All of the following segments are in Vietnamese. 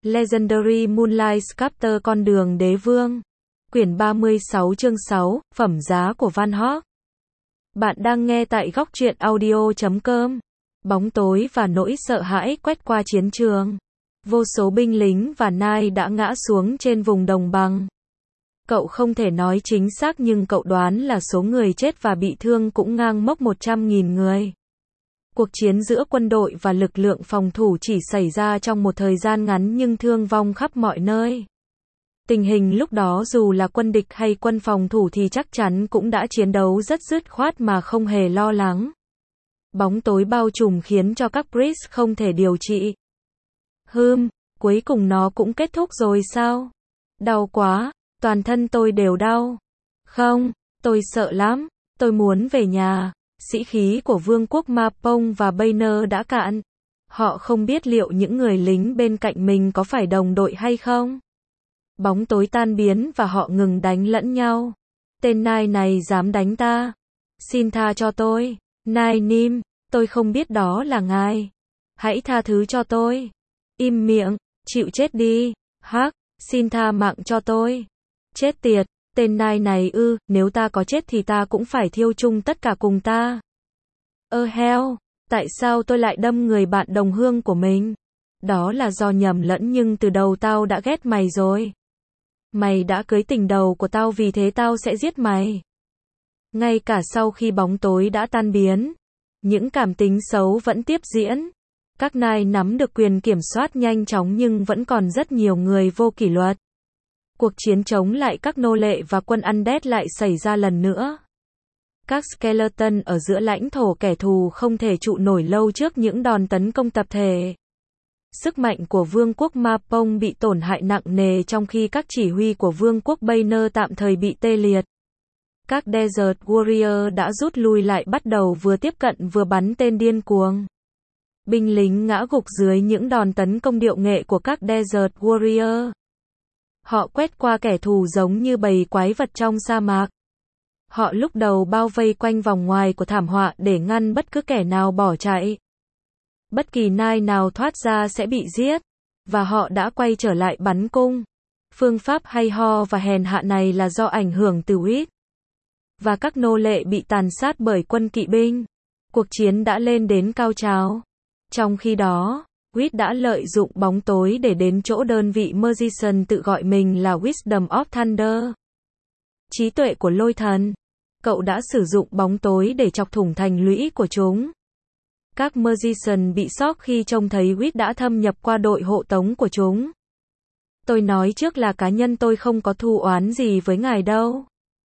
Legendary Moonlight Sculptor Con đường đế vương. Quyển 36 chương 6, Phẩm giá của Van Gogh. Bạn đang nghe tại góc truyện audio.com. Bóng tối và nỗi sợ hãi quét qua chiến trường. Vô số binh lính và nai đã ngã xuống trên vùng đồng bằng. Cậu không thể nói chính xác nhưng cậu đoán là số người chết và bị thương cũng ngang mốc 100.000 người. Cuộc chiến giữa quân đội và lực lượng phòng thủ chỉ xảy ra trong một thời gian ngắn nhưng thương vong khắp mọi nơi. Tình hình lúc đó dù là quân địch hay quân phòng thủ thì chắc chắn cũng đã chiến đấu rất dứt khoát mà không hề lo lắng. Bóng tối bao trùm khiến cho các priest không thể điều trị. Cuối cùng nó cũng kết thúc rồi sao? Đau quá, toàn thân tôi đều đau. Không, tôi sợ lắm, tôi muốn về nhà. Sĩ khí của vương quốc Mapong và Banner đã cạn. Họ không biết liệu những người lính bên cạnh mình có phải đồng đội hay không. Bóng tối tan biến và họ ngừng đánh lẫn nhau. Tên nai này dám đánh ta. Xin tha cho tôi. Nai Nim, tôi không biết đó là ngài. Hãy tha thứ cho tôi. Im miệng, chịu chết đi. Hắc, xin tha mạng cho tôi. Chết tiệt. Tên nai này nếu ta có chết thì ta cũng phải thiêu chung tất cả cùng ta. Hell, tại sao tôi lại đâm người bạn đồng hương của mình? Đó là do nhầm lẫn nhưng từ đầu tao đã ghét mày rồi. Mày đã cưới tình đầu của tao vì thế tao sẽ giết mày. Ngay cả sau khi bóng tối đã tan biến, những cảm tính xấu vẫn tiếp diễn. Các nai nắm được quyền kiểm soát nhanh chóng nhưng vẫn còn rất nhiều người vô kỷ luật. Cuộc chiến chống lại các nô lệ và quân Undead lại xảy ra lần nữa. Các skeleton ở giữa lãnh thổ kẻ thù không thể trụ nổi lâu trước những đòn tấn công tập thể. Sức mạnh của vương quốc Mapong bị tổn hại nặng nề trong khi các chỉ huy của vương quốc Banner tạm thời bị tê liệt. Các Desert Warrior đã rút lui lại bắt đầu vừa tiếp cận vừa bắn tên điên cuồng. Binh lính ngã gục dưới những đòn tấn công điệu nghệ của các Desert Warrior. Họ quét qua kẻ thù giống như bầy quái vật trong sa mạc. Họ lúc đầu bao vây quanh vòng ngoài của thảm họa để ngăn bất cứ kẻ nào bỏ chạy. Bất kỳ nai nào thoát ra sẽ bị giết. Và họ đã quay trở lại bắn cung. Phương pháp hay ho và hèn hạ này là do ảnh hưởng từ Wit. Và các nô lệ bị tàn sát bởi quân kỵ binh. Cuộc chiến đã lên đến cao trào. Trong khi đó, Wit đã lợi dụng bóng tối để đến chỗ đơn vị Magician tự gọi mình là Wisdom of Thunder. Trí tuệ của lôi thần. Cậu đã sử dụng bóng tối để chọc thủng thành lũy của chúng. Các Magician bị sốc khi trông thấy Wit đã thâm nhập qua đội hộ tống của chúng. Tôi nói trước là cá nhân tôi không có thù oán gì với ngài đâu.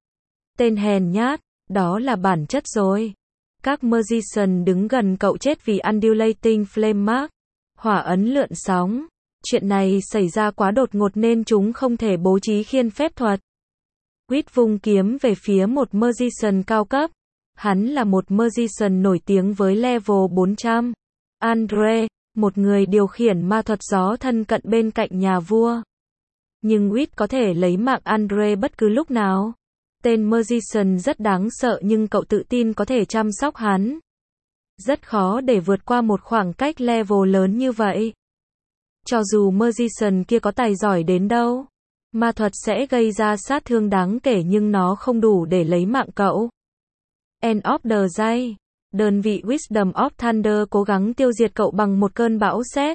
Tên hèn nhát, đó là bản chất rồi. Các Magician đứng gần cậu chết vì Undulating Flame Mark. Hỏa ấn lượn sóng. Chuyện này xảy ra quá đột ngột nên chúng không thể bố trí khiên phép thuật. Wit vung kiếm về phía một Magician cao cấp. Hắn là một Magician nổi tiếng với level 400. Andre, một người điều khiển ma thuật gió thân cận bên cạnh nhà vua. Nhưng Wit có thể lấy mạng Andre bất cứ lúc nào. Tên Magician rất đáng sợ nhưng cậu tự tin có thể chăm sóc hắn. Rất khó để vượt qua một khoảng cách level lớn như vậy. Cho dù Magician kia có tài giỏi đến đâu, ma thuật sẽ gây ra sát thương đáng kể nhưng nó không đủ để lấy mạng cậu. End of the day. Đơn vị Wisdom of Thunder cố gắng tiêu diệt cậu bằng một cơn bão sét.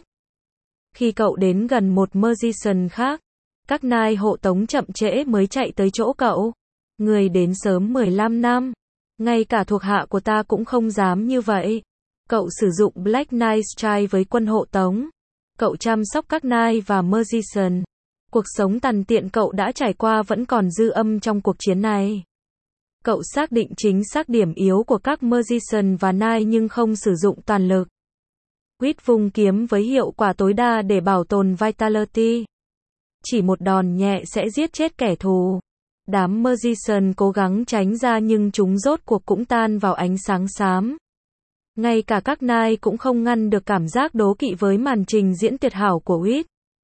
Khi cậu đến gần một Magician khác, các nai hộ tống chậm trễ mới chạy tới chỗ cậu. Người đến sớm 15 năm. Ngay cả thuộc hạ của ta cũng không dám như vậy. Cậu sử dụng Black Knight Strike với quân hộ tống. Cậu chăm sóc các nai và Magician. Cuộc sống tàn tiện cậu đã trải qua vẫn còn dư âm trong cuộc chiến này. Cậu xác định chính xác điểm yếu của các Magician và nai nhưng không sử dụng toàn lực. Wit vung kiếm với hiệu quả tối đa để bảo tồn Vitality. Chỉ một đòn nhẹ sẽ giết chết kẻ thù. Đám Magician cố gắng tránh ra nhưng chúng rốt cuộc cũng tan vào ánh sáng xám. Ngay cả các nai cũng không ngăn được cảm giác đố kỵ với màn trình diễn tuyệt hảo của Wit.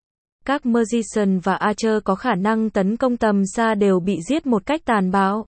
Các Magician và Archer có khả năng tấn công tầm xa đều bị giết một cách tàn bạo.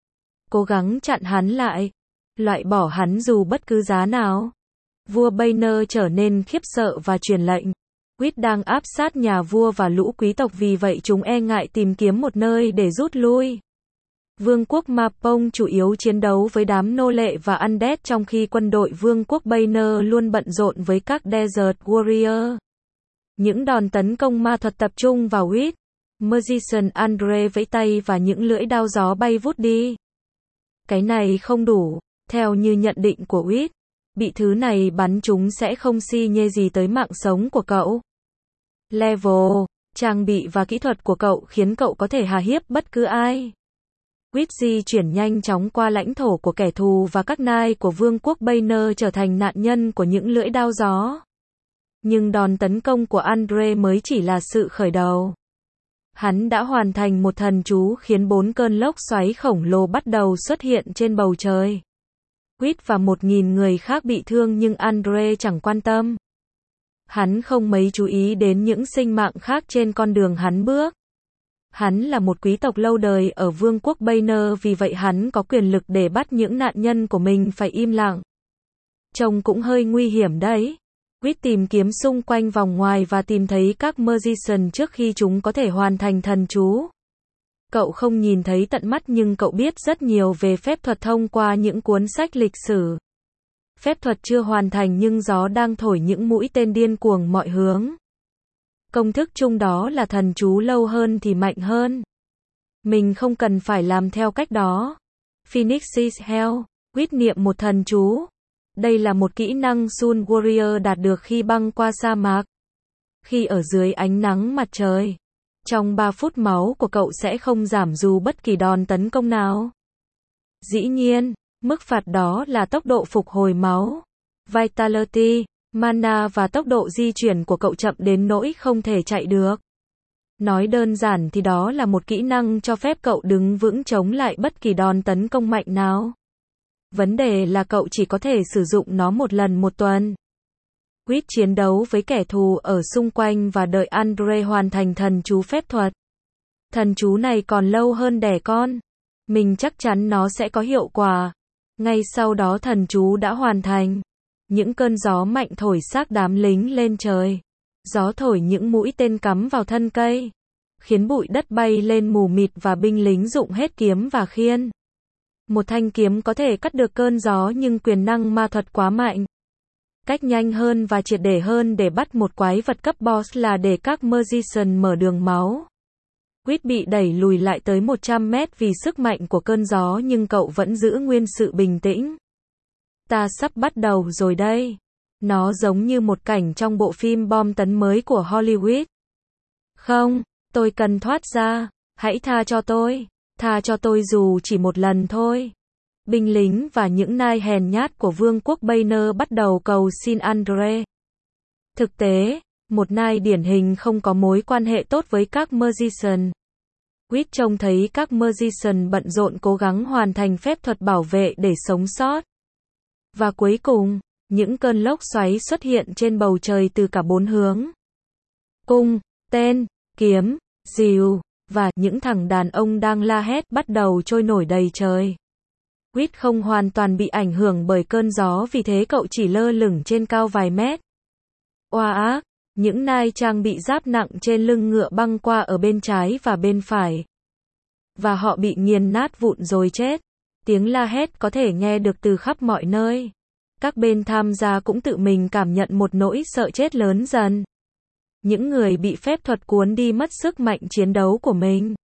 Cố gắng chặn hắn lại. Loại bỏ hắn dù bất cứ giá nào. Vua Banner trở nên khiếp sợ và truyền lệnh. Quýt đang áp sát nhà vua và lũ quý tộc, vì vậy chúng e ngại tìm kiếm một nơi để rút lui. Vương quốc Mapong chủ yếu chiến đấu với đám nô lệ và undead, trong khi quân đội Vương quốc Banner luôn bận rộn với các Desert Warrior. Những đòn tấn công ma thuật tập trung vào Quýt. Magician Andre vẫy tay và những lưỡi đao gió bay vút đi. Cái này không đủ, theo như nhận định của Quýt. Bị thứ này bắn chúng sẽ không xi nhê gì tới mạng sống của cậu. Level, trang bị và kỹ thuật của cậu khiến cậu có thể hà hiếp bất cứ ai. Quýt di chuyển nhanh chóng qua lãnh thổ của kẻ thù và các nai của Vương quốc Banner trở thành nạn nhân của những lưỡi đao gió. Nhưng đòn tấn công của Andre mới chỉ là sự khởi đầu. Hắn đã hoàn thành một thần chú khiến 4 cơn lốc xoáy khổng lồ bắt đầu xuất hiện trên bầu trời. Quýt và 1.000 người khác bị thương nhưng Andre chẳng quan tâm. Hắn không mấy chú ý đến những sinh mạng khác trên con đường hắn bước. Hắn là một quý tộc lâu đời ở Vương quốc Banner, vì vậy hắn có quyền lực để bắt những nạn nhân của mình phải im lặng. Trông cũng hơi nguy hiểm đấy. Quýt tìm kiếm xung quanh vòng ngoài và tìm thấy các Magician trước khi chúng có thể hoàn thành thần chú. Cậu không nhìn thấy tận mắt nhưng cậu biết rất nhiều về phép thuật thông qua những cuốn sách lịch sử. Phép thuật chưa hoàn thành nhưng gió đang thổi những mũi tên điên cuồng mọi hướng. Công thức chung đó là thần chú lâu hơn thì mạnh hơn. Mình không cần phải làm theo cách đó. Phoenix's Hell, Quýt niệm một thần chú. Đây là một kỹ năng Sun Warrior đạt được khi băng qua sa mạc. Khi ở dưới ánh nắng mặt trời, trong 3 phút máu của cậu sẽ không giảm dù bất kỳ đòn tấn công nào. Dĩ nhiên, mức phạt đó là tốc độ phục hồi máu, Vitality, mana và tốc độ di chuyển của cậu chậm đến nỗi không thể chạy được. Nói đơn giản thì đó là một kỹ năng cho phép cậu đứng vững chống lại bất kỳ đòn tấn công mạnh nào. Vấn đề là cậu chỉ có thể sử dụng nó một lần một tuần. Quýt chiến đấu với kẻ thù ở xung quanh và đợi Andre hoàn thành thần chú phép thuật. Thần chú này còn lâu hơn đẻ con. Mình chắc chắn nó sẽ có hiệu quả. Ngay sau đó thần chú đã hoàn thành. Những cơn gió mạnh thổi xác đám lính lên trời. Gió thổi những mũi tên cắm vào thân cây, khiến bụi đất bay lên mù mịt và binh lính dụng hết kiếm và khiên. Một thanh kiếm có thể cắt được cơn gió nhưng quyền năng ma thuật quá mạnh. Cách nhanh hơn và triệt để hơn để bắt một quái vật cấp boss là để các Magician mở đường máu. Quýt bị đẩy lùi lại tới 100 mét vì sức mạnh của cơn gió nhưng cậu vẫn giữ nguyên sự bình tĩnh. Ta sắp bắt đầu rồi đây. Nó giống như một cảnh trong bộ phim bom tấn mới của Hollywood. Không, tôi cần thoát ra. Hãy tha cho tôi. Tha cho tôi dù chỉ một lần thôi. Binh lính và những nai hèn nhát của Vương quốc Banner bắt đầu cầu xin Andre. Thực tế, một nai điển hình không có mối quan hệ tốt với các Magician. Quýt trông thấy các Magician bận rộn cố gắng hoàn thành phép thuật bảo vệ để sống sót. Và cuối cùng, những cơn lốc xoáy xuất hiện trên bầu trời từ cả 4 hướng. Cung, tên, kiếm, rìu, và những thằng đàn ông đang la hét bắt đầu trôi nổi đầy trời. Quýt không hoàn toàn bị ảnh hưởng bởi cơn gió, vì thế cậu chỉ lơ lửng trên cao vài mét. Oa ác, những nai trang bị giáp nặng trên lưng ngựa băng qua ở bên trái và bên phải. Và họ bị nghiền nát vụn rồi chết. Tiếng la hét có thể nghe được từ khắp mọi nơi. Các bên tham gia cũng tự mình cảm nhận một nỗi sợ chết lớn dần. Những người bị phép thuật cuốn đi mất sức mạnh chiến đấu của mình.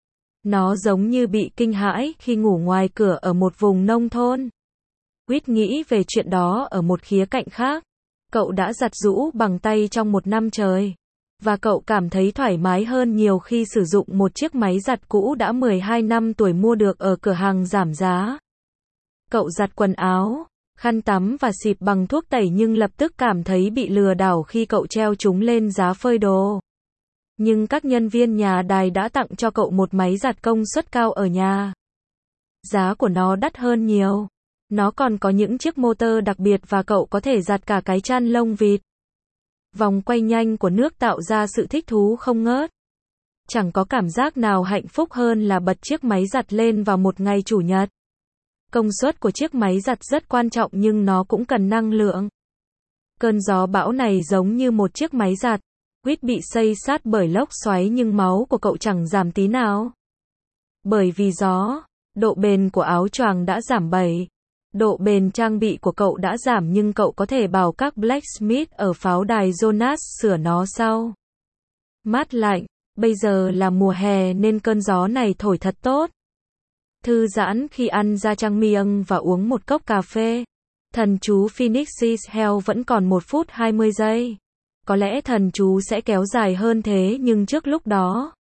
Nó giống như bị kinh hãi khi ngủ ngoài cửa ở một vùng nông thôn. Quýt nghĩ về chuyện đó ở một khía cạnh khác. Cậu đã giặt giũ bằng tay trong 1 năm trời. Và cậu cảm thấy thoải mái hơn nhiều khi sử dụng một chiếc máy giặt cũ đã 12 năm tuổi mua được ở cửa hàng giảm giá. Cậu giặt quần áo, khăn tắm và xịt bằng thuốc tẩy nhưng lập tức cảm thấy bị lừa đảo khi cậu treo chúng lên giá phơi đồ. Nhưng các nhân viên nhà đài đã tặng cho cậu một máy giặt công suất cao ở nhà. Giá của nó đắt hơn nhiều. Nó còn có những chiếc motor đặc biệt và cậu có thể giặt cả cái chăn lông vịt. Vòng quay nhanh của nước tạo ra sự thích thú không ngớt. Chẳng có cảm giác nào hạnh phúc hơn là bật chiếc máy giặt lên vào một ngày chủ nhật. Công suất của chiếc máy giặt rất quan trọng nhưng nó cũng cần năng lượng. Cơn gió bão này giống như một chiếc máy giặt. Quýt bị xây sát bởi lốc xoáy nhưng máu của cậu chẳng giảm tí nào. Bởi vì gió, độ bền của áo choàng đã giảm 7. Độ bền trang bị của cậu đã giảm nhưng cậu có thể bảo các blacksmith ở pháo đài Jonas sửa nó sau. Mát lạnh, bây giờ là mùa hè nên cơn gió này thổi thật tốt. Thư giãn khi ăn jajangmyeon và uống một cốc cà phê. Thần chú Phoenix's Hell vẫn còn 1 phút 20 giây. Có lẽ thần chú sẽ kéo dài hơn thế nhưng trước lúc đó,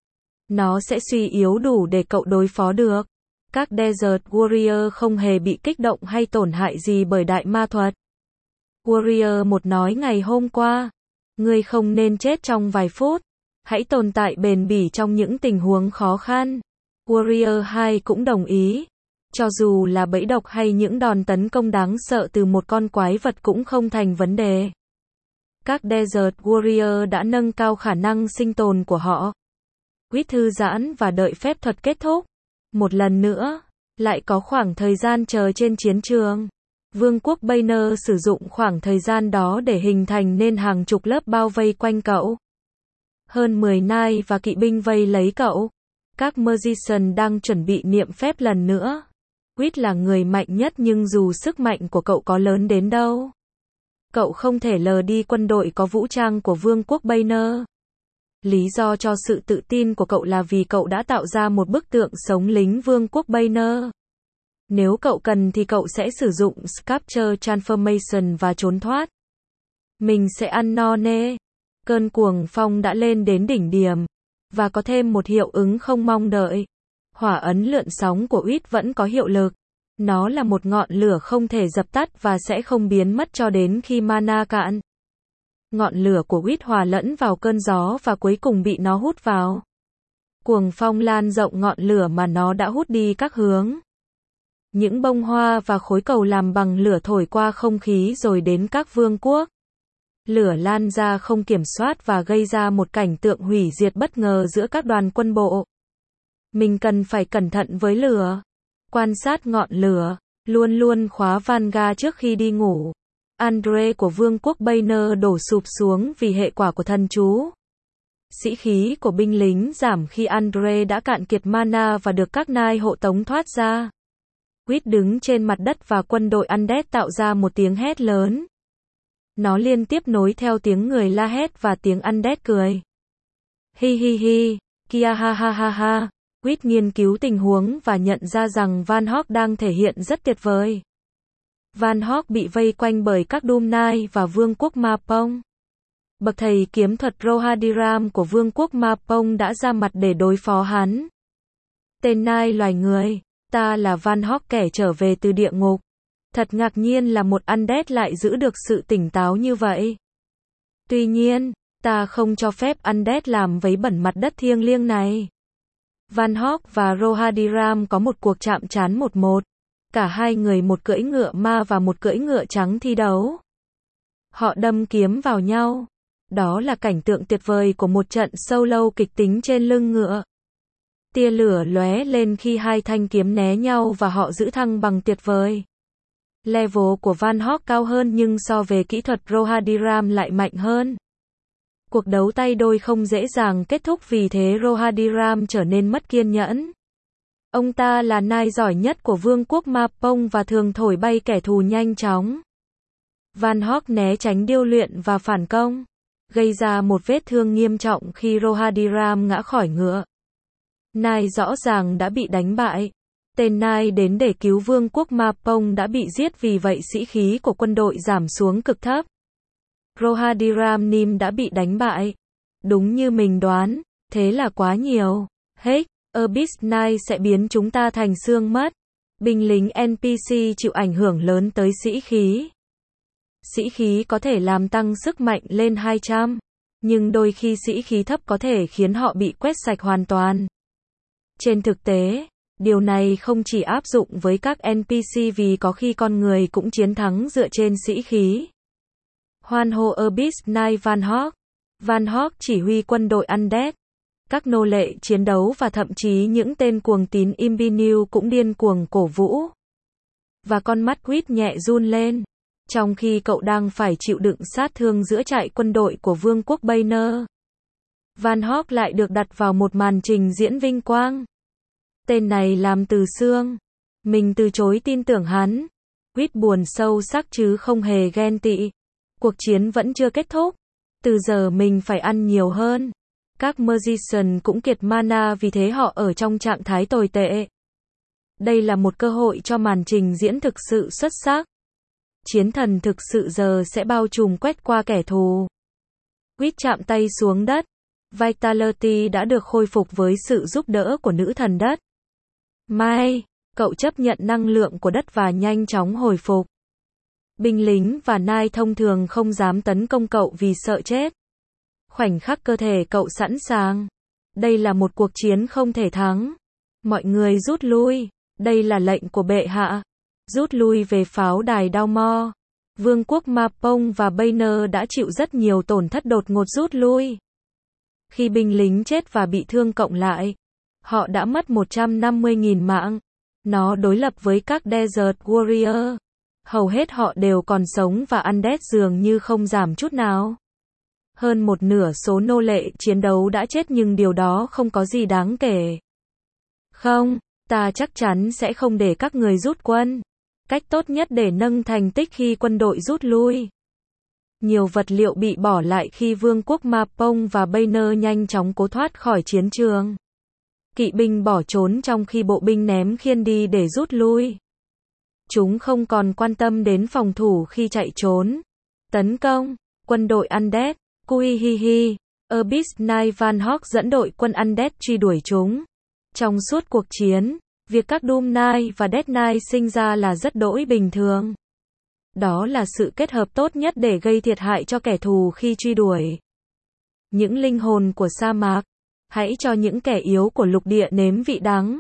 nó sẽ suy yếu đủ để cậu đối phó được. Các Desert Warrior không hề bị kích động hay tổn hại gì bởi đại ma thuật. Warrior 1 nói ngày hôm qua, ngươi không nên chết trong vài phút. Hãy tồn tại bền bỉ trong những tình huống khó khăn. Warrior 2 cũng đồng ý. Cho dù là bẫy độc hay những đòn tấn công đáng sợ từ một con quái vật cũng không thành vấn đề. Các Desert Warrior đã nâng cao khả năng sinh tồn của họ. Quýt thư giãn và đợi phép thuật kết thúc. Một lần nữa, lại có khoảng thời gian chờ trên chiến trường. Vương quốc Banner sử dụng khoảng thời gian đó để hình thành nên hàng chục lớp bao vây quanh cậu. Hơn 10 nai và kỵ binh vây lấy cậu. Các magician đang chuẩn bị niệm phép lần nữa. Quýt là người mạnh nhất nhưng dù sức mạnh của cậu có lớn đến đâu, cậu không thể lờ đi quân đội có vũ trang của Vương quốc Banner. Lý do cho sự tự tin của cậu là vì cậu đã tạo ra một bức tượng sống lính Vương quốc Banner. Nếu cậu cần thì cậu sẽ sử dụng Sculpture Transformation và trốn thoát. Mình sẽ ăn no nê. Cơn cuồng phong đã lên đến đỉnh điểm. Và có thêm một hiệu ứng không mong đợi. Hỏa ấn lượn sóng của Uýt vẫn có hiệu lực. Nó là một ngọn lửa không thể dập tắt và sẽ không biến mất cho đến khi mana cạn. Ngọn lửa của Uýt hòa lẫn vào cơn gió và cuối cùng bị nó hút vào. Cuồng phong lan rộng ngọn lửa mà nó đã hút đi các hướng. Những bông hoa và khối cầu làm bằng lửa thổi qua không khí rồi đến các vương quốc. Lửa lan ra không kiểm soát và gây ra một cảnh tượng hủy diệt bất ngờ giữa các đoàn quân bộ. Mình cần phải cẩn thận với lửa. Quan sát ngọn lửa. Luôn luôn khóa Vanga trước khi đi ngủ. Andre của Vương quốc Banner đổ sụp xuống vì hệ quả của thần chú. Sĩ khí của binh lính giảm khi Andre đã cạn kiệt mana và được các nai hộ tống thoát ra. Quýt đứng trên mặt đất và quân đội Undead tạo ra một tiếng hét lớn. Nó liên tiếp nối theo tiếng người la hét và tiếng Undead cười. Hi hi hi, kia ha ha ha ha. Quýt nghiên cứu tình huống và nhận ra rằng Van Hawk đang thể hiện rất tuyệt vời. Van Hawk bị vây quanh bởi các Doom Knight và Vương quốc Ma Pong. Bậc thầy kiếm thuật Rohadiram của Vương quốc Ma Pong đã ra mặt để đối phó hắn. Tên nai loài người, ta là Van Hawk kẻ trở về từ địa ngục. Thật ngạc nhiên là một Undead lại giữ được sự tỉnh táo như vậy. Tuy nhiên, ta không cho phép Undead làm vấy bẩn mặt đất thiêng liêng này. Van Hawk và Rohadiram có một cuộc chạm trán 1-1. Cả hai người một cưỡi ngựa ma và một cưỡi ngựa trắng thi đấu. Họ đâm kiếm vào nhau. Đó là cảnh tượng tuyệt vời của một trận solo kịch tính trên lưng ngựa. Tia lửa lóe lên khi hai thanh kiếm né nhau và họ giữ thăng bằng tuyệt vời. Level của Van Hawk cao hơn nhưng so về kỹ thuật Rohadiram lại mạnh hơn. Cuộc đấu tay đôi không dễ dàng kết thúc vì thế Rohadiram trở nên mất kiên nhẫn. Ông ta là nai giỏi nhất của Vương quốc Ma Pong và thường thổi bay kẻ thù nhanh chóng. Van Hawk né tránh điêu luyện và phản công, gây ra một vết thương nghiêm trọng khi Rohadiram ngã khỏi ngựa. Nai rõ ràng đã bị đánh bại. Tên nai đến để cứu Vương quốc Ma Pong đã bị giết vì vậy sĩ khí của quân đội giảm xuống cực thấp. Rohadiram Nim đã bị đánh bại. Đúng như mình đoán, thế là quá nhiều. Hey, Abyss Knight sẽ biến chúng ta thành xương mất. Binh lính NPC chịu ảnh hưởng lớn tới sĩ khí. Sĩ khí có thể làm tăng sức mạnh lên 200, nhưng đôi khi sĩ khí thấp có thể khiến họ bị quét sạch hoàn toàn. Trên thực tế, điều này không chỉ áp dụng với các NPC vì có khi con người cũng chiến thắng dựa trên sĩ khí. Hoan hô Abyss Knight Van Hawk. Van Hawk chỉ huy quân đội Undead. Các nô lệ chiến đấu và thậm chí những tên cuồng tín Imbinu cũng điên cuồng cổ vũ. Và con mắt Quýt nhẹ run lên. Trong khi cậu đang phải chịu đựng sát thương giữa trại quân đội của Vương quốc Banner, Van Hove lại được đặt vào một màn trình diễn vinh quang. Tên này làm từ xương. Mình từ chối tin tưởng hắn. Reed buồn sâu sắc chứ không hề ghen tị. Cuộc chiến vẫn chưa kết thúc. Từ giờ mình phải ăn nhiều hơn. Các Magician cũng kiệt mana vì thế họ ở trong trạng thái tồi tệ. Đây là một cơ hội cho màn trình diễn thực sự xuất sắc. Chiến thần thực sự giờ sẽ bao trùm quét qua kẻ thù. Reed chạm tay xuống đất. Vitality đã được khôi phục với sự giúp đỡ của nữ thần đất. May, cậu chấp nhận năng lượng của đất và nhanh chóng hồi phục. Binh lính và nai thông thường không dám tấn công cậu vì sợ chết. Khoảnh khắc cơ thể cậu sẵn sàng. Đây là một cuộc chiến không thể thắng. Mọi người rút lui. Đây là lệnh của bệ hạ. Rút lui về pháo đài Dalmor. Vương quốc Mapong và Banner đã chịu rất nhiều tổn thất đột ngột rút lui. Khi binh lính chết và bị thương cộng lại, họ đã mất 150.000 mạng. Nó đối lập với các Desert Warrior. Hầu hết họ đều còn sống và Undead dường như không giảm chút nào. Hơn một nửa số nô lệ chiến đấu đã chết nhưng điều đó không có gì đáng kể. Không, ta chắc chắn sẽ không để các người rút quân. Cách tốt nhất để nâng thành tích khi quân đội rút lui. Nhiều vật liệu bị bỏ lại khi Vương quốc Mapong và Banner nhanh chóng cố thoát khỏi chiến trường. Kỵ binh bỏ trốn trong khi bộ binh ném khiên đi để rút lui. Chúng không còn quan tâm đến phòng thủ khi chạy trốn. Tấn công, quân đội Undead, Kuihihi, Abyss Knight Van Hove dẫn đội quân Undead truy đuổi chúng. Trong suốt cuộc chiến, việc các Doom Knight và Death Knight sinh ra là rất đỗi bình thường. Đó là sự kết hợp tốt nhất để gây thiệt hại cho kẻ thù khi truy đuổi. Những linh hồn của sa mạc, hãy cho những kẻ yếu của lục địa nếm vị đắng.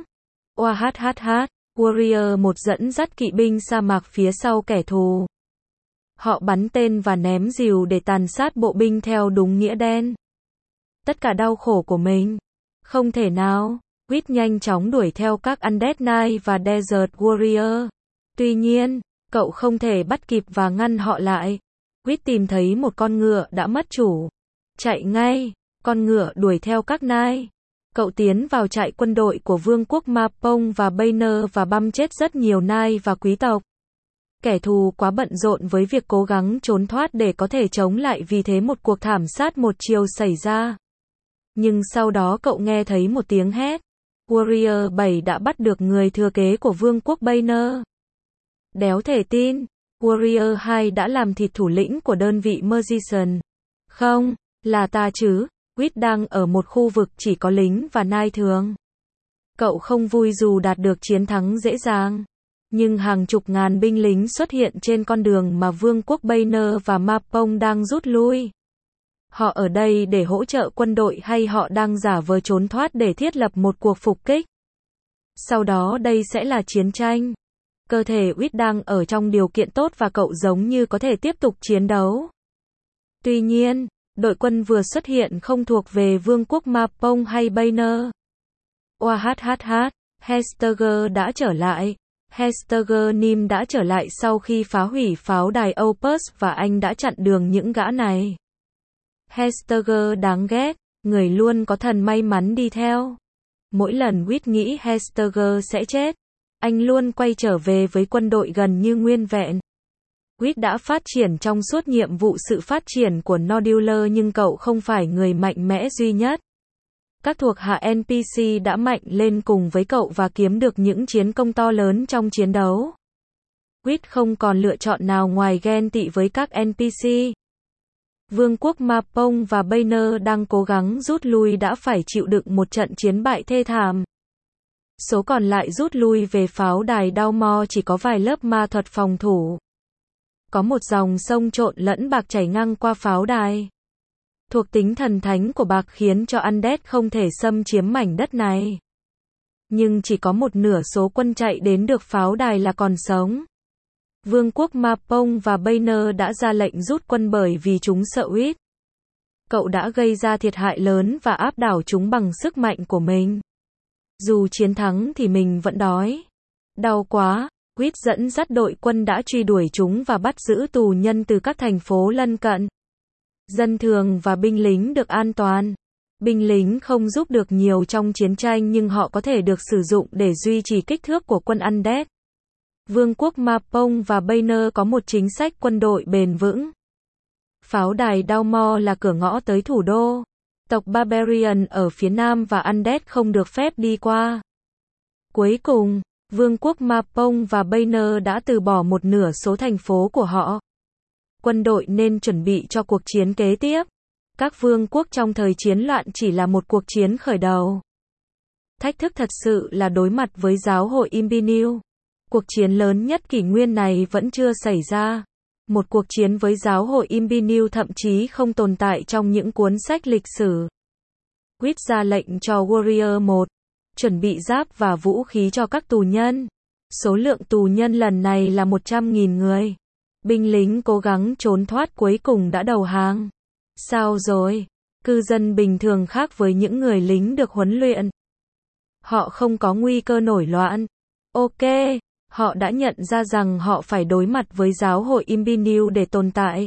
Oahhh, Warrior 1 dẫn dắt kỵ binh sa mạc phía sau kẻ thù. Họ bắn tên và ném rìu để tàn sát bộ binh theo đúng nghĩa đen. Tất cả đau khổ của mình. Không thể nào. Reed nhanh chóng đuổi theo các Undead Knight và Desert Warrior. Tuy nhiên, cậu không thể bắt kịp và ngăn họ lại. Reed tìm thấy một con ngựa đã mất chủ. Chạy ngay, con ngựa đuổi theo các Knight. Cậu tiến vào trại quân đội của Vương quốc Mapong và Banner và băm chết rất nhiều Knight và quý tộc. Kẻ thù quá bận rộn với việc cố gắng trốn thoát để có thể chống lại, vì thế một cuộc thảm sát một chiều xảy ra. Nhưng sau đó cậu nghe thấy một tiếng hét. Warrior 7 đã bắt được người thừa kế của Vương quốc Banner. Đéo thể tin, Warrior 2 đã làm thịt thủ lĩnh của đơn vị Magician. Không, là ta chứ. Reed đang ở một khu vực chỉ có lính và nai thường. Cậu không vui dù đạt được chiến thắng dễ dàng. Nhưng hàng chục ngàn binh lính xuất hiện trên con đường mà Vương quốc Banner và Mapong đang rút lui. Họ ở đây để hỗ trợ quân đội hay họ đang giả vờ trốn thoát để thiết lập một cuộc phục kích? Sau đó đây sẽ là chiến tranh. Cơ thể Reed đang ở trong điều kiện tốt và cậu giống như có thể tiếp tục chiến đấu. Tuy nhiên, đội quân vừa xuất hiện không thuộc về Vương quốc Mapong hay Banner. Oahhh, Hestager đã trở lại. Hestager Nim đã trở lại sau khi phá hủy pháo đài Opus và anh đã chặn đường những gã này. Hestager đáng ghét, người luôn có thần may mắn đi theo. Mỗi lần Reed nghĩ Hestager sẽ chết, anh luôn quay trở về với quân đội gần như nguyên vẹn. Reed đã phát triển trong suốt nhiệm vụ sự phát triển của Nodular nhưng cậu không phải người mạnh mẽ duy nhất. Các thuộc hạ NPC đã mạnh lên cùng với cậu và kiếm được những chiến công to lớn trong chiến đấu. Reed không còn lựa chọn nào ngoài ghen tị với các NPC. Vương quốc Mapong và Banner đang cố gắng rút lui đã phải chịu đựng một trận chiến bại thê thảm. Số còn lại rút lui về pháo đài Dalmor chỉ có vài lớp ma thuật phòng thủ. Có một dòng sông trộn lẫn bạc chảy ngang qua pháo đài. Thuộc tính thần thánh của bạc khiến cho Undead không thể xâm chiếm mảnh đất này. Nhưng chỉ có một nửa số quân chạy đến được pháo đài là còn sống. Vương quốc Mapong và Banner đã ra lệnh rút quân bởi vì chúng sợ Reed. Cậu đã gây ra thiệt hại lớn và áp đảo chúng bằng sức mạnh của mình. Dù chiến thắng thì mình vẫn đói. Đau quá. Quýt dẫn dắt đội quân đã truy đuổi chúng và bắt giữ tù nhân từ các thành phố lân cận. Dân thường và binh lính được an toàn. Binh lính không giúp được nhiều trong chiến tranh nhưng họ có thể được sử dụng để duy trì kích thước của quân Undead. Vương quốc Mapong và Banner có một chính sách quân đội bền vững. Pháo đài Dalmor là cửa ngõ tới thủ đô. Tộc Barbarian ở phía nam và Undead không được phép đi qua. Cuối cùng, Vương quốc Mapong và Banner đã từ bỏ một nửa số thành phố của họ. Quân đội nên chuẩn bị cho cuộc chiến kế tiếp. Các vương quốc trong thời chiến loạn chỉ là một cuộc chiến khởi đầu. Thách thức thật sự là đối mặt với giáo hội Imbinew. Cuộc chiến lớn nhất kỷ nguyên này vẫn chưa xảy ra. Một cuộc chiến với giáo hội Imbinew thậm chí không tồn tại trong những cuốn sách lịch sử. Quýt ra lệnh cho Warrior 1, chuẩn bị giáp và vũ khí cho các tù nhân. Số lượng tù nhân lần này là 100.000 người. Binh lính cố gắng trốn thoát cuối cùng đã đầu hàng. Sao rồi? Cư dân bình thường khác với những người lính được huấn luyện. Họ không có nguy cơ nổi loạn. Ok, họ đã nhận ra rằng họ phải đối mặt với giáo hội Imbinew để tồn tại.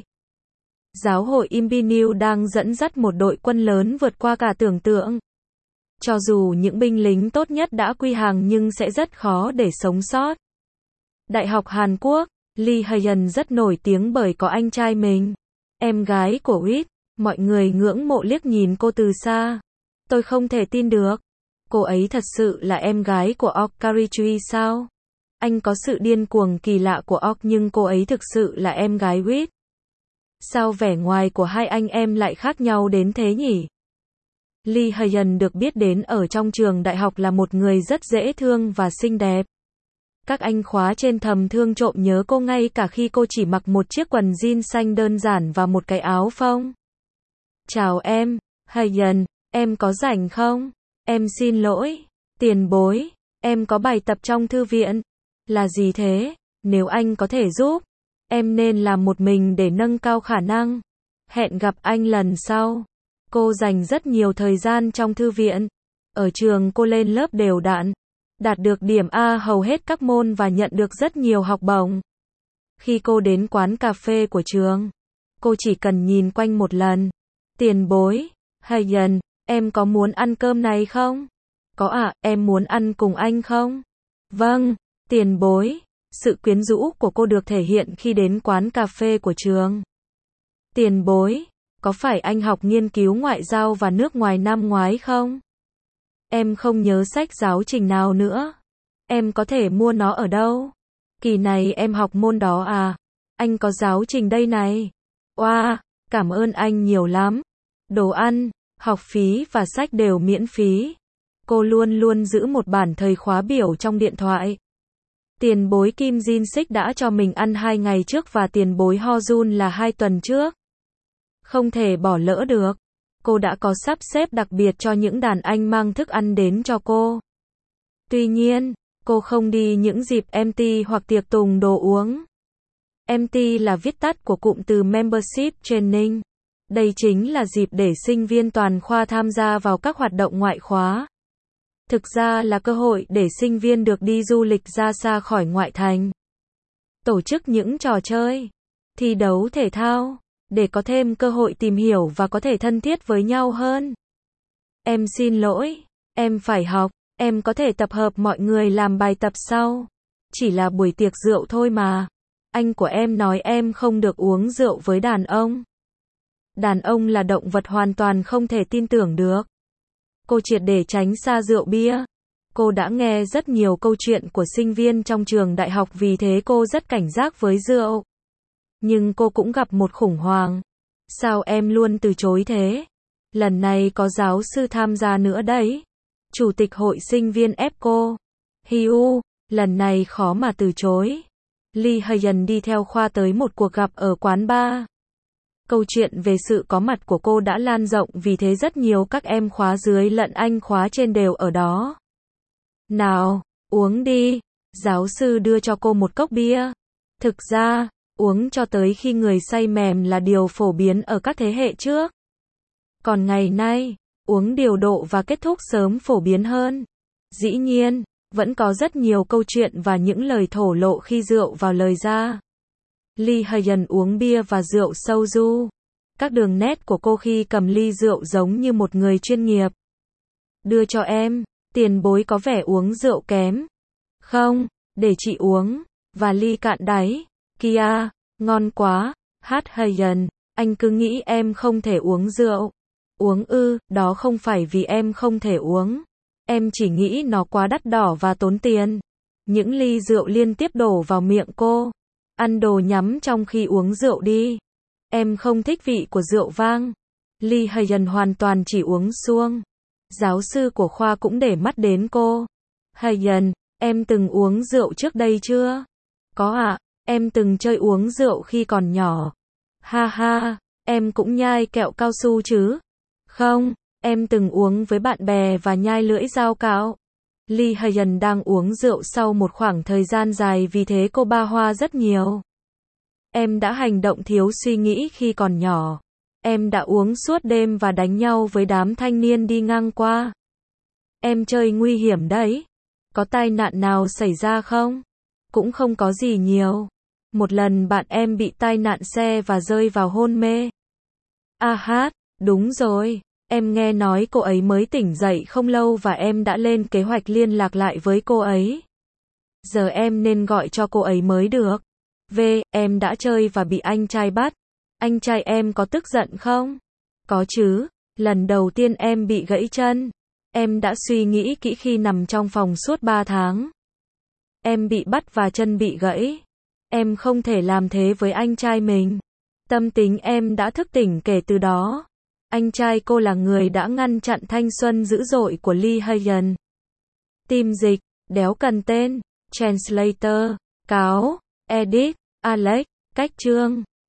Giáo hội Imbinew đang dẫn dắt một đội quân lớn vượt qua cả tưởng tượng. Cho dù những binh lính tốt nhất đã quy hàng nhưng sẽ rất khó để sống sót. Đại học Hàn Quốc, Lee Hae-yeon rất nổi tiếng bởi có anh trai mình. Em gái của Quýt, mọi người ngưỡng mộ liếc nhìn cô từ xa. Tôi không thể tin được. Cô ấy thật sự là em gái của Ok Kari-chui sao? Anh có sự điên cuồng kỳ lạ của Ok nhưng cô ấy thực sự là em gái Quýt. Sao vẻ ngoài của hai anh em lại khác nhau đến thế nhỉ? Lee Hae-yeon được biết đến ở trong trường đại học là một người rất dễ thương và xinh đẹp. Các anh khóa trên thầm thương trộm nhớ cô ngay cả khi cô chỉ mặc một chiếc quần jean xanh đơn giản và một cái áo phông. Chào em, Hae-yeon, em có rảnh không? Em xin lỗi, tiền bối, em có bài tập trong thư viện. Là gì thế? Nếu anh có thể giúp, em nên làm một mình để nâng cao khả năng. Hẹn gặp anh lần sau. Cô dành rất nhiều thời gian trong thư viện. Ở trường cô lên lớp đều đặn, đạt được điểm A hầu hết các môn và nhận được rất nhiều học bổng. Khi cô đến quán cà phê của trường, cô chỉ cần nhìn quanh một lần. Tiền bối, Hae-yeon, em có muốn ăn cơm này không? Có ạ, em muốn ăn cùng anh không? Vâng, tiền bối. Sự quyến rũ của cô được thể hiện khi đến quán cà phê của trường. Tiền bối, có phải anh học nghiên cứu ngoại giao và nước ngoài năm ngoái không? Em không nhớ sách giáo trình nào nữa. Em có thể mua nó ở đâu? Kỳ này em học môn đó à? Anh có giáo trình đây này. Wow, cảm ơn anh nhiều lắm. Đồ ăn, học phí và sách đều miễn phí. Cô luôn luôn giữ một bản thời khóa biểu trong điện thoại. Tiền bối Kim Jin Sik đã cho mình ăn 2 ngày trước và tiền bối Ho Jun là 2 tuần trước. Không thể bỏ lỡ được. Cô đã có sắp xếp đặc biệt cho những đàn anh mang thức ăn đến cho cô. Tuy nhiên, cô không đi những dịp empty hoặc tiệc tùng đồ uống. Empty là viết tắt của cụm từ Membership Training. Đây chính là dịp để sinh viên toàn khoa tham gia vào các hoạt động ngoại khóa. Thực ra là cơ hội để sinh viên được đi du lịch ra xa khỏi ngoại thành. Tổ chức những trò chơi, thi đấu thể thao, để có thêm cơ hội tìm hiểu và có thể thân thiết với nhau hơn. Em xin lỗi, em phải học, em có thể tập hợp mọi người làm bài tập sau. Chỉ là buổi tiệc rượu thôi mà. Anh của em nói em không được uống rượu với đàn ông. Đàn ông là động vật hoàn toàn không thể tin tưởng được. Cô triệt để tránh xa rượu bia. Cô đã nghe rất nhiều câu chuyện của sinh viên trong trường đại học vì thế cô rất cảnh giác với rượu. Nhưng cô cũng gặp một khủng hoảng. Sao em luôn từ chối thế? Lần này có giáo sư tham gia nữa đấy. Chủ tịch hội sinh viên ép cô. Hiu, lần này khó mà từ chối. Lee Hae-yeon đi theo khoa tới một cuộc gặp ở quán bar. Câu chuyện về sự có mặt của cô đã lan rộng vì thế rất nhiều các em khóa dưới lẫn anh khóa trên đều ở đó. Nào, uống đi. Giáo sư đưa cho cô một cốc bia. Thực ra, uống cho tới khi người say mềm là điều phổ biến ở các thế hệ trước. Còn ngày nay, uống điều độ và kết thúc sớm phổ biến hơn. Dĩ nhiên, Vẫn có rất nhiều câu chuyện và những lời thổ lộ khi rượu vào lời ra. Lee Hyun uống bia và rượu soju. Các đường nét của cô khi cầm ly rượu giống như một người chuyên nghiệp. Đưa cho em, tiền bối có vẻ uống rượu kém. Không, để chị uống. Và ly cạn đáy. Kia, ngon quá. Hyun, anh cứ nghĩ em không thể uống rượu. Uống ư, đó không phải vì em không thể uống. Em chỉ nghĩ nó quá đắt đỏ và tốn tiền. Những ly rượu liên tiếp đổ vào miệng cô. Ăn đồ nhắm trong khi uống rượu đi. Em không thích vị của rượu vang. Lee Hyun hoàn toàn chỉ uống suông. Giáo sư của khoa cũng để mắt đến cô. Hyun, em từng uống rượu trước đây chưa? Có ạ, em từng chơi uống rượu khi còn nhỏ. Ha ha, em cũng nhai kẹo cao su chứ? Không, em từng uống với bạn bè và nhai lưỡi dao cạo. Lee Hyun đang uống rượu sau một khoảng thời gian dài vì thế cô ba hoa rất nhiều. Em đã hành động thiếu suy nghĩ khi còn nhỏ. Em đã uống suốt đêm và đánh nhau với đám thanh niên đi ngang qua. Em chơi nguy hiểm đấy. Có tai nạn nào xảy ra không? Cũng không có gì nhiều. Một lần bạn em bị tai nạn xe và rơi vào hôn mê. Đúng rồi. Em nghe nói cô ấy mới tỉnh dậy không lâu và em đã lên kế hoạch liên lạc lại với cô ấy. Giờ em nên gọi cho cô ấy mới được. Em đã chơi và bị anh trai bắt. Anh trai em có tức giận không? Có chứ. Lần đầu tiên em bị gãy chân. Em đã suy nghĩ kỹ khi nằm trong phòng suốt 3 tháng. Em bị bắt và chân bị gãy. Em không thể làm thế với anh trai mình. Tâm tính em đã thức tỉnh kể từ đó. Anh trai cô là người đã ngăn chặn thanh xuân dữ dội của Lee Hyun. Tim dịch, đéo cần tên. Translator, cáo, edit, Alex, cách chương.